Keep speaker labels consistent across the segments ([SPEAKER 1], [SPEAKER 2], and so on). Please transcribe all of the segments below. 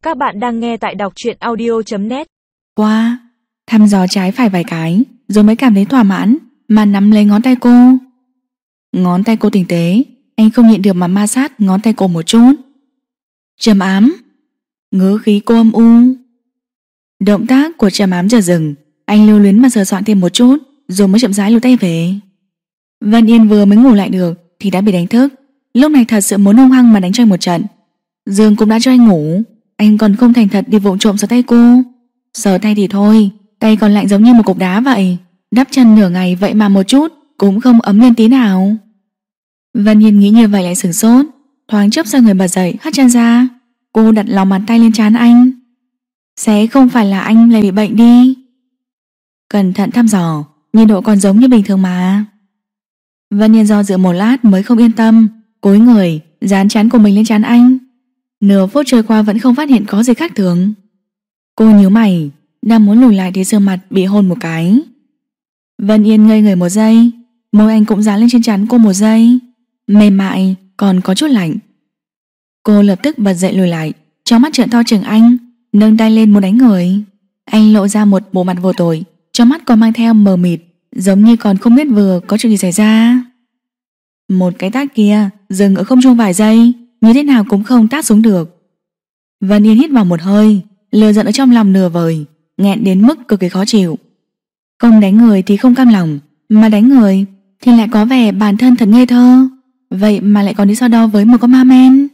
[SPEAKER 1] Các bạn đang nghe tại đọc truyện audio.net.
[SPEAKER 2] Qua, thăm dò trái phải vài cái rồi mới cảm thấy thỏa mãn mà nắm lấy ngón tay cô. Ngón tay cô tinh tế, anh không nhịn được mà ma sát ngón tay cô một chút. Trầm ám. Ngữ khí cô âm u. Động tác của Trầm ám chợt dừng, anh lưu luyến mà sờ soạn thêm một chút rồi mới chậm rãi lùi tay về. Vân Yên vừa mới ngủ lại được thì đã bị đánh thức. Lúc này thật sự muốn hung hăng mà đánh cho anh một trận. Giường cũng đã cho anh ngủ, anh còn không thành thật đi vụng trộm sờ tay cô. Sờ tay thì thôi, tay còn lạnh giống như một cục đá vậy. Đắp chăn nửa ngày vậy mà một chút cũng không ấm lên tí nào. Vân Yên nghĩ như vậy lại sửng sốt, thoáng chốc xoay người bật dậy hất chân ra. Cô đặt lòng bàn tay lên trán anh. Sẽ không phải là anh lại bị bệnh đi? Cẩn thận thăm dò, nhiệt độ còn giống như bình thường mà. Vân Yên do dự một lát mới không yên tâm, cúi người dán trán của mình lên trán anh. Nửa phút trôi qua vẫn không phát hiện có gì khác thường. Cô nhíu mày, đang muốn lùi lại thì sờ mặt bị hôn một cái. Vân Yên ngây người một giây, môi anh cũng dán lên trên trán cô một giây, mềm mại còn có chút lạnh. Cô lập tức bật dậy lùi lại, trong mắt trợn to chừng anh, nâng tay lên muốn đánh người. Anh lộ ra một bộ mặt vô tội, trong mắt còn mang theo mờ mịt, giống như còn không biết vừa có chuyện gì xảy ra. Một cái tát kia dừng ở không trung vài giây, như thế nào cũng không tát xuống được. Vân Yên hít vào một hơi, lửa giận ở trong lòng nửa vời, nghẹn đến mức cực kỳ khó chịu. Không đánh người thì không cam lòng, mà đánh người thì lại có vẻ bản thân thật ngây thơ, vậy mà lại còn đi so đo với một con ma men.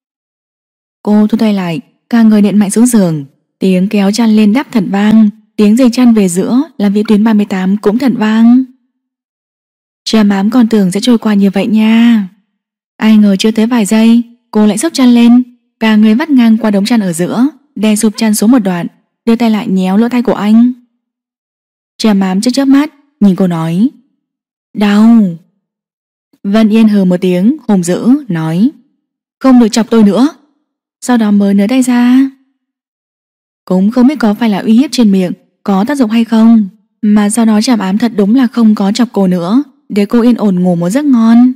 [SPEAKER 2] Cô thu tay lại, cả người điện mạnh xuống giường, tiếng kéo chăn lên đắp thật vang, tiếng giày chăn về giữa làm vĩ tuyến 38 cũng thật vang. Trầm ám còn tưởng sẽ trôi qua như vậy nha. Ai ngờ chưa tới vài giây, cô lại xốc chăn lên, cả người vắt ngang qua đống chăn ở giữa, đè sụp chăn xuống một đoạn, đưa tay lại nhéo lỗ tai của anh. Trầm ám chớp chớp mắt, nhìn cô nói: đau. Vân Yên hừ một tiếng hùng dữ nói: không được chọc tôi nữa. Sau đó mới nới tay ra. Cũng không biết có phải là uy hiếp trên miệng có tác dụng hay không, mà sau đó Trầm ám thật đúng là không có chọc cô nữa, để cô yên ổn ngủ một giấc ngon.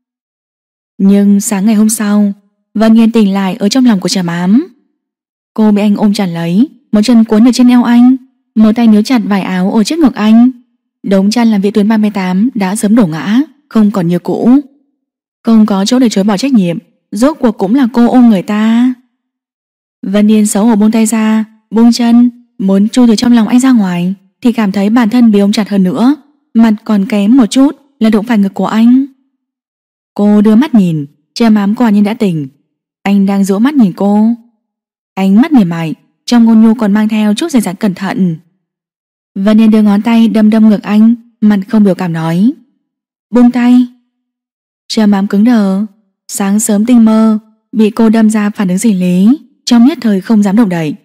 [SPEAKER 2] Nhưng sáng ngày hôm sau, Vân Yên tỉnh lại ở trong lòng của Trầm ám. Cô bị anh ôm chặt lấy, một chân cuốn ở trên eo anh, một tay níu chặt vải áo ở trước ngực anh. Đống chăn làm vĩ tuyến 38 đã sớm đổ ngã, không còn như cũ. Không có chỗ để chối bỏ trách nhiệm, rốt cuộc cũng là cô ôm người ta. Vân Yên xấu hổ buông tay ra, buông chân, muốn chui từ trong lòng anh ra ngoài, thì cảm thấy bản thân bị ôm chặt hơn nữa, mặt còn kém một chút là đụng phải ngực của anh. Cô đưa mắt nhìn, Trầm ám quả nhiên đã tỉnh. Anh đang dỗ mắt nhìn cô, ánh mắt mềm mại, trong ngôn nhu còn mang theo chút dè dặt cẩn thận. Vân Yên đưa ngón tay đâm đâm ngực anh, mặt không biểu cảm nói: buông tay. Trầm ám cứng đờ, sáng sớm tinh mơ bị cô đâm ra phản ứng sinh lý, trong nhất thời không dám động đậy.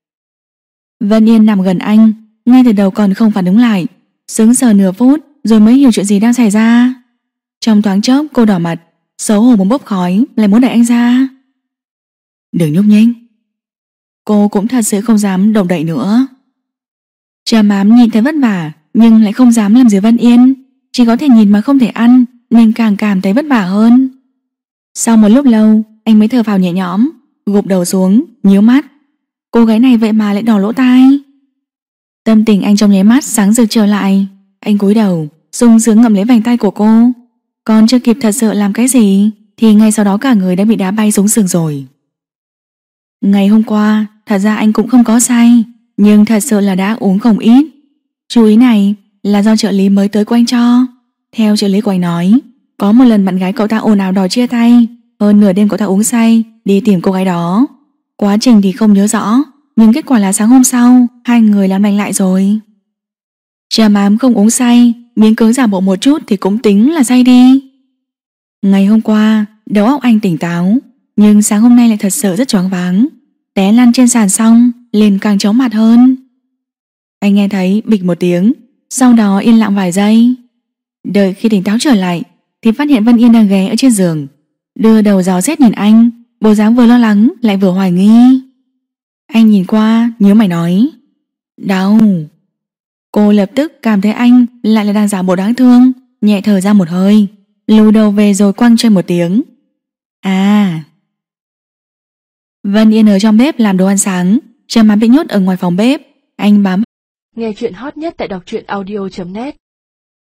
[SPEAKER 2] Vân Yên nằm gần anh, ngay từ đầu còn không phản ứng lại, sững sờ nửa phút rồi mới hiểu chuyện gì đang xảy ra. Trong thoáng chốc cô đỏ mặt, xấu hổ muốn bốc khói, lại muốn đẩy anh ra. Đừng nhúc nhích. Cô cũng thật sự không dám động đậy nữa. Trầm ám nhìn thấy vất vả nhưng lại không dám làm gì Vân Yên, chỉ có thể nhìn mà không thể ăn, nên càng cảm thấy vất vả hơn. Sau một lúc lâu, anh mới thở phào nhẹ nhõm, gục đầu xuống, nhíu mắt. Cô gái này vậy mà lại đỏ lỗ tai. Tâm tình anh trong nháy mắt sáng rực trở lại. Anh cúi đầu, sung sướng ngậm lấy vành tay của cô. Còn chưa kịp thật sự làm cái gì thì ngay sau đó cả người đã bị đá bay xuống giường rồi. Ngày hôm qua, thật ra anh cũng không có say, nhưng thật sự là đã uống không ít. Chú ý này là do trợ lý mới tới của anh cho. Theo trợ lý của anh nói, có một lần bạn gái cậu ta ồn ào đòi chia tay, hơn nửa đêm cậu ta uống say đi tìm cô gái đó. Quá trình thì không nhớ rõ, nhưng kết quả là sáng hôm sau hai người làm lành lại rồi. Trầm ám không uống say, miễn cưỡng giả bộ một chút thì cũng tính là say đi. Ngày hôm qua đầu óc anh tỉnh táo, nhưng sáng hôm nay lại thật sự rất choáng váng. Té lăn trên sàn xong liền càng chóng mặt hơn. Anh nghe thấy bịch một tiếng, sau đó yên lặng vài giây. Đợi khi tỉnh táo trở lại thì phát hiện Vân Yên đang ghé ở trên giường, đưa đầu dò xét nhìn anh, bộ dáng vừa lo lắng lại vừa hoài nghi. Anh nhìn qua nhíu mày nói: đau. Cô lập tức cảm thấy anh lại là đang giả bộ đáng thương, nhẹ thở ra một hơi, lùi đầu về rồi quăng cho một tiếng: à. Vân Yên ở trong bếp làm đồ ăn sáng, Trầm Mãn bị nhốt ở ngoài phòng bếp. Anh bám.
[SPEAKER 1] Nghe chuyện hot nhất tại đọc truyện audio.net